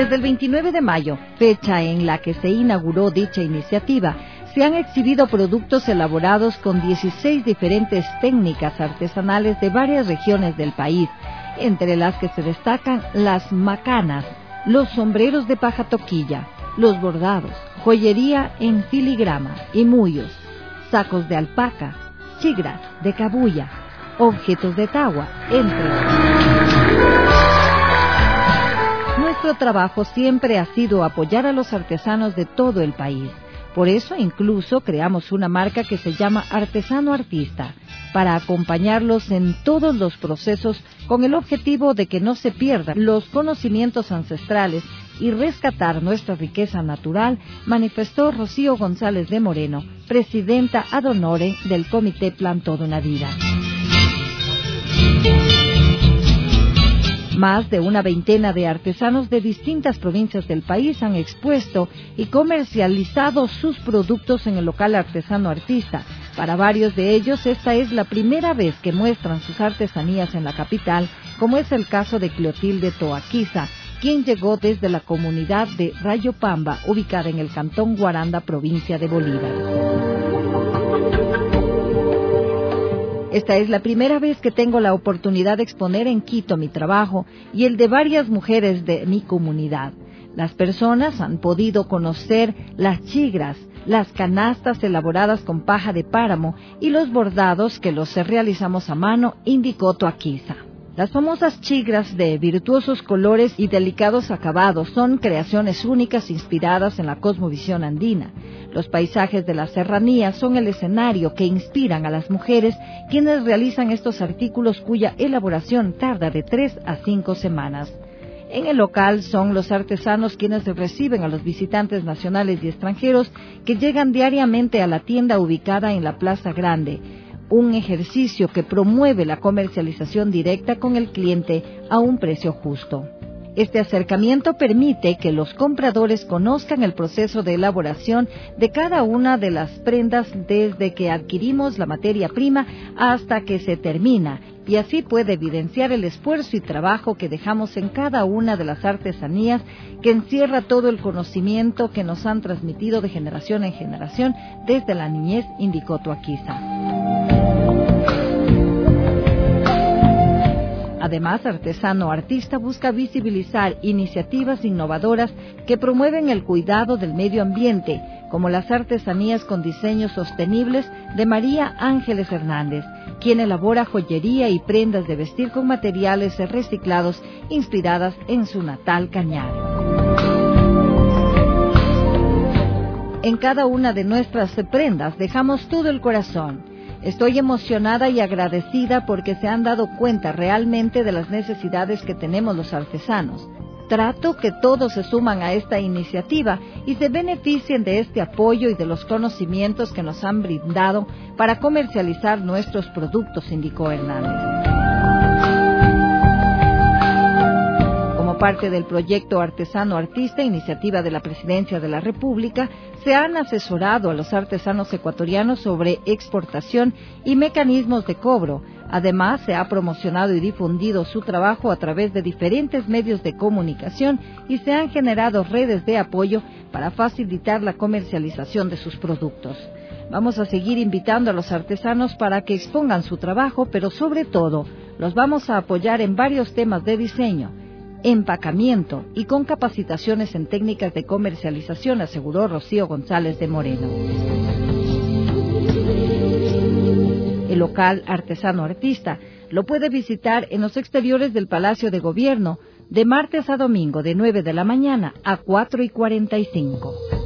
Desde el 29 de mayo, fecha en la que se inauguró dicha iniciativa, se han exhibido productos elaborados con 16 diferentes técnicas artesanales de varias regiones del país, entre las que se destacan las macanas, los sombreros de paja toquilla, los bordados, joyería en filigrama y mullos, sacos de alpaca, chigras de cabuya, objetos de tagua, entre otros. Nuestro trabajo siempre ha sido apoyar a los artesanos de todo el país. Por eso incluso creamos una marca que se llama Artesano Artista, para acompañarlos en todos los procesos con el objetivo de que no se pierdan los conocimientos ancestrales y rescatar nuestra riqueza natural, manifestó Rocío González de Moreno, presidenta ad honorem del Comité Plan Toda una Vida. Más de una veintena de artesanos de distintas provincias del país han expuesto y comercializado sus productos en el local Artesano Artista. Para varios de ellos, esta es la primera vez que muestran sus artesanías en la capital, como es el caso de Clotilde Toaquiza, quien llegó desde la comunidad de Rayopamba, ubicada en el cantón Guaranda, provincia de Bolívar. Esta es la primera vez que tengo la oportunidad de exponer en Quito mi trabajo y el de varias mujeres de mi comunidad. Las personas han podido conocer las chigras, las canastas elaboradas con paja de páramo y los bordados que los realizamos a mano, indicó Toaquiza. Las famosas chigras de virtuosos colores y delicados acabados son creaciones únicas inspiradas en la cosmovisión andina. Los paisajes de la serranía son el escenario que inspiran a las mujeres, quienes realizan estos artículos cuya elaboración tarda de 3 a 5 semanas. En el local son los artesanos quienes reciben a los visitantes nacionales y extranjeros que llegan diariamente a la tienda ubicada en la Plaza Grande, un ejercicio que promueve la comercialización directa con el cliente a un precio justo. Este acercamiento permite que los compradores conozcan el proceso de elaboración de cada una de las prendas desde que adquirimos la materia prima hasta que se termina, y así puede evidenciar el esfuerzo y trabajo que dejamos en cada una de las artesanías, que encierra todo el conocimiento que nos han transmitido de generación en generación desde la niñez, indicó Toaquiza. Además, Artesano Artista busca visibilizar iniciativas innovadoras que promueven el cuidado del medio ambiente, como las artesanías con diseños sostenibles de María Ángeles Hernández, quien elabora joyería y prendas de vestir con materiales reciclados inspiradas en su natal Cañar. En cada una de nuestras prendas dejamos todo el corazón. Estoy emocionada y agradecida porque se han dado cuenta realmente de las necesidades que tenemos los artesanos. Trato que todos se suman a esta iniciativa y se beneficien de este apoyo y de los conocimientos que nos han brindado para comercializar nuestros productos, indicó Hernández. Parte del proyecto Artesano Artista, iniciativa de la Presidencia de la República, se han asesorado a los artesanos ecuatorianos sobre exportación y mecanismos de cobro. Además, se ha promocionado y difundido su trabajo a través de diferentes medios de comunicación y se han generado redes de apoyo para facilitar la comercialización de sus productos. Vamos a seguir invitando a los artesanos para que expongan su trabajo, pero sobre todo los vamos a apoyar en varios temas de diseño, empacamiento y con capacitaciones en técnicas de comercialización, aseguró Rocío González de Moreno. El local Artesano Artista lo puede visitar en los exteriores del Palacio de Gobierno de martes a domingo de 9 de la mañana a 4:45.